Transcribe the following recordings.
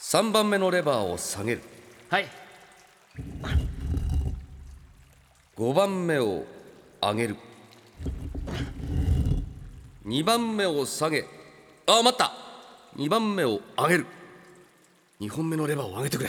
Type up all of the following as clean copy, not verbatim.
3番目のレバーを下げる。 はい。 5番目を上げる。2番目を下げ、待った。2番目を上げる。2本目のレバーを上げてくれ。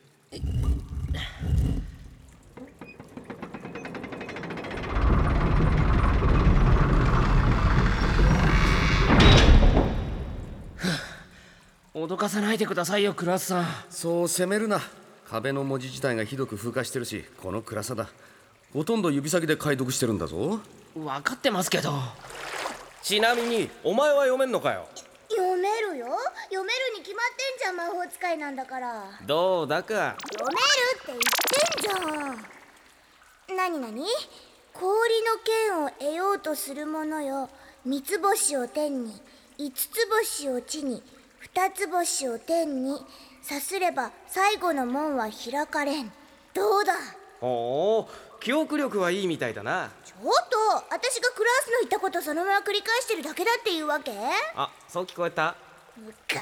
脅かさないでくださいよ、クラスさん。 そう責めるな。壁の文字自体がひどく風化してるし、この暗さだ。ほとんど指先で解読してるんだぞ。 分かってますけど。 ちなみにお前は読めんのかよ。 読めるよ。読めるに決まってんじゃん、魔法使いなんだから。 どうだか。 読めるって言ってんじゃん。なになに？氷の剣を得ようとする者よ。三つ星を天に、五つ星を地に、二つ星を天に、さすれば最後の門は開かれん。どうだ？ ほう、記憶力はいいみたいだな。 ちょっと、私がクラスの言ったことそのまま繰り返してるだけだっていうわけ？ あ、そう聞こえた。 むか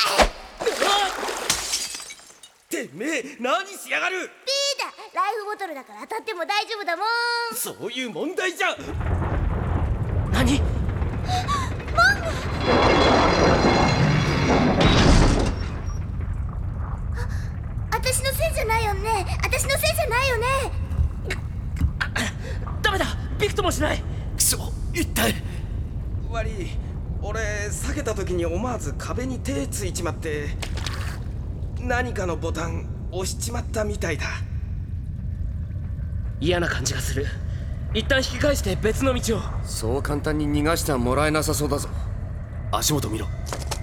てめえ何しやがる。 ピーだ。ライフボトルだから当たっても大丈夫だもん。 そういう問題じゃ。 何？ 私のせいじゃないよね。私のせいじゃないよね。 ダメだ、びくともしない。 くそ、一体。 悪い、俺避けた時に思わず壁に手ついちまって何かのボタン押しちまったみたいだ。 嫌な感じがする。一旦引き返して別の道を。 そう簡単に逃がしてはもらえなさそうだぞ。足元見ろ。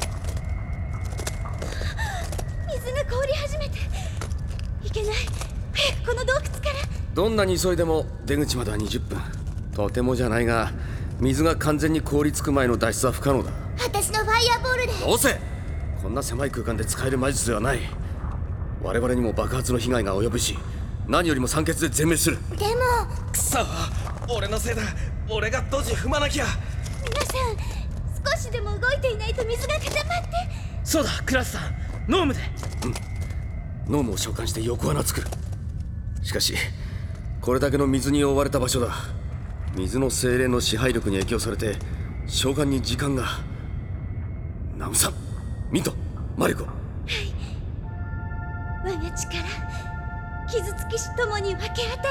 水が凍り始めていけない。早くこの洞窟から。 どんなに急いでも出口までは20分。とてもじゃないが、水が完全に凍りつく前の脱出は不可能だ。 私のファイアボールで。 どうせこんな狭い空間で使える魔術ではない。我々にも爆発の被害が及ぶし、何よりも酸欠で全滅する。 でもくそ、俺のせいだ。俺がドジ踏まなきゃ。 皆さん、少しでも動いていないと水が固まって。 そうだ、クラスさん、ノームで。 ノームを召喚して横穴作る。しかしこれだけの水に覆われた場所だ。水の精霊の支配力に影響されて召喚に時間が。ナムさん、ミント、マリコ。 我が力、傷つきしともに分け与え、チャー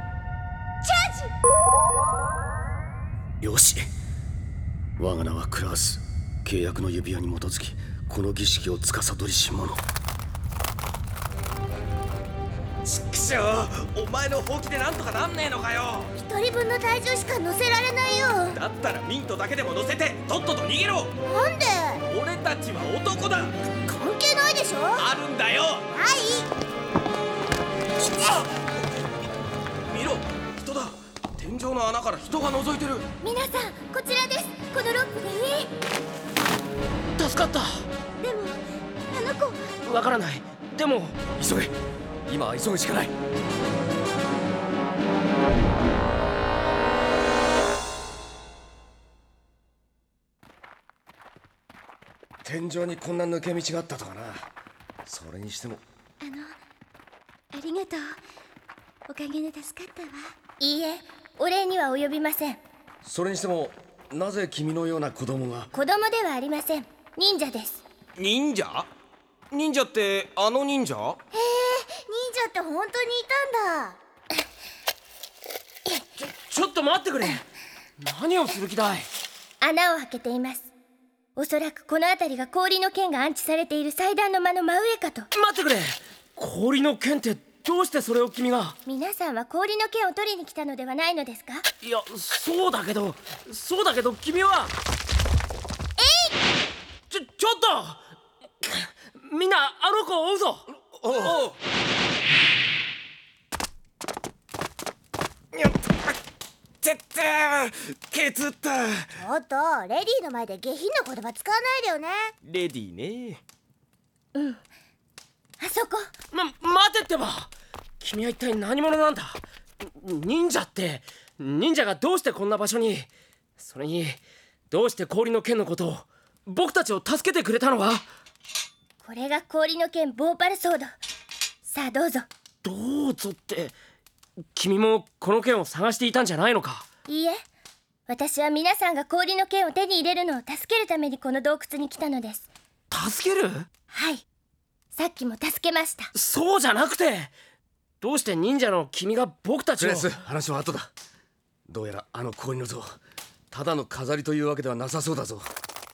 ジ。 よし、我が名はクラース。契約の指輪に基づきこの儀式を司りし者。 ちくしょう、お前のほうきでなんとかなんねえのかよ。 一人分の体重しか乗せられないよ。 だったらミントだけでも乗せてとっとと逃げろ。 なんで？ 俺たちは男だ。 関係ないでしょ。 あるんだよ。 はい。 見ろ、人だ。天井の穴から人が覗いてる。 皆さん、こちらです。このロープでいい。 助かった。 でもあの子は。 わからない。でも急げ、今は急ぐしかない。天井にこんな抜け道があったとはな。それにしても。 ありがとう。おかげで助かったわ。いいえ、お礼には及びません。 それにしても、なぜ君のような子供が。 子供ではありません。忍者です。 忍者？忍者ってあの忍者？ 忍者って本当にいたんだ。 ちょっと待ってくれ。何をする気だい？ 穴を開けています。おそらくこの辺りが氷の剣が安置されている祭壇の間の真上かと。 待ってくれ。氷の剣ってどうしてそれを君が？ 皆さんは氷の剣を取りに来たのではないのですか？ いや、そうだけど君は。ちょっと、みんなあの子を追うぞ。 おう。やった絶対ケツった。 ちょっと、レディーの前で下品な言葉使わないでよね。 レディーね。 あそこ。 待てってば。君は一体何者なんだ？忍者がどうしてこんな場所に？それにどうして氷の剣のことを、僕たちを助けてくれたのは？ これが氷の剣ボーパルソード。さあどうぞ。 どうぞって、君もこの剣を探していたんじゃないのか？ いいえ、私は皆さんが氷の剣を手に入れるのを助けるためにこの洞窟に来たのです。 助ける？ はい、さっきも助けました。 そうじゃなくて、どうして忍者の君が僕たちを。 クレス、話は後だ。どうやらあの氷の像、ただの飾りというわけではなさそうだぞ。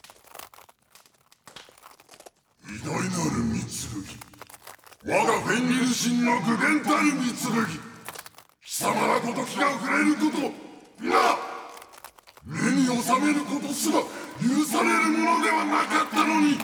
偉大なる御剣、我がフェンリル神の具現たる御剣、貴様らごときが触れること、皆目に収めることすら許されるものではなかったのに。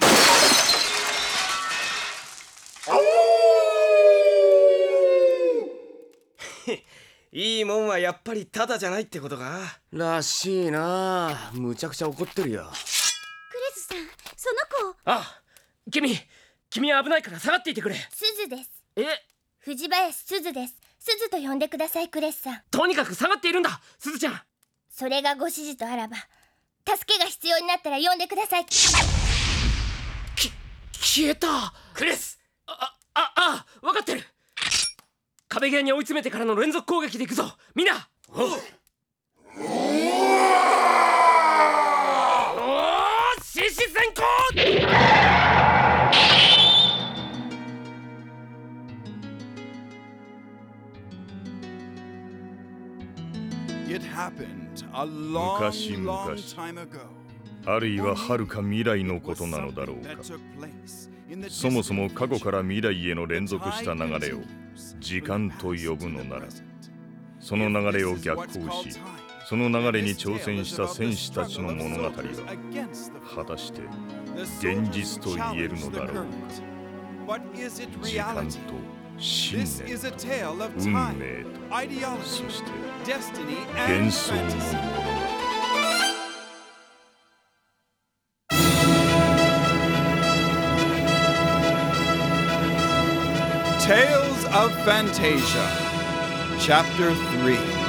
いいもんはやっぱりタダじゃないってことか。 らしいな。むちゃくちゃ怒ってるよ。 クレスさん、その子。 あ、君は危ないから下がっていてくれ。 スズです。 え？ 藤林スズです。スズと呼んでください、クレスさん。 とにかく下がっているんだ、すずちゃん。 それがご指示とあらば、助けが必要になったら呼んでください。 消えた。クレス。分かってる。壁際に追い詰めてからの連続攻撃でいくぞ、みんな。おお、獅子先行。 昔々、あるいは遥か未来のことなのだろうか。そもそも過去から未来への連続した流れを時間と呼ぶのなら、その流れを逆行し、その流れに挑戦した戦士たちの物語は果たして現実と言えるのだろうか。時間と信念と運命と、そして幻想の物語。 Tales of Fantasia, Chapter 3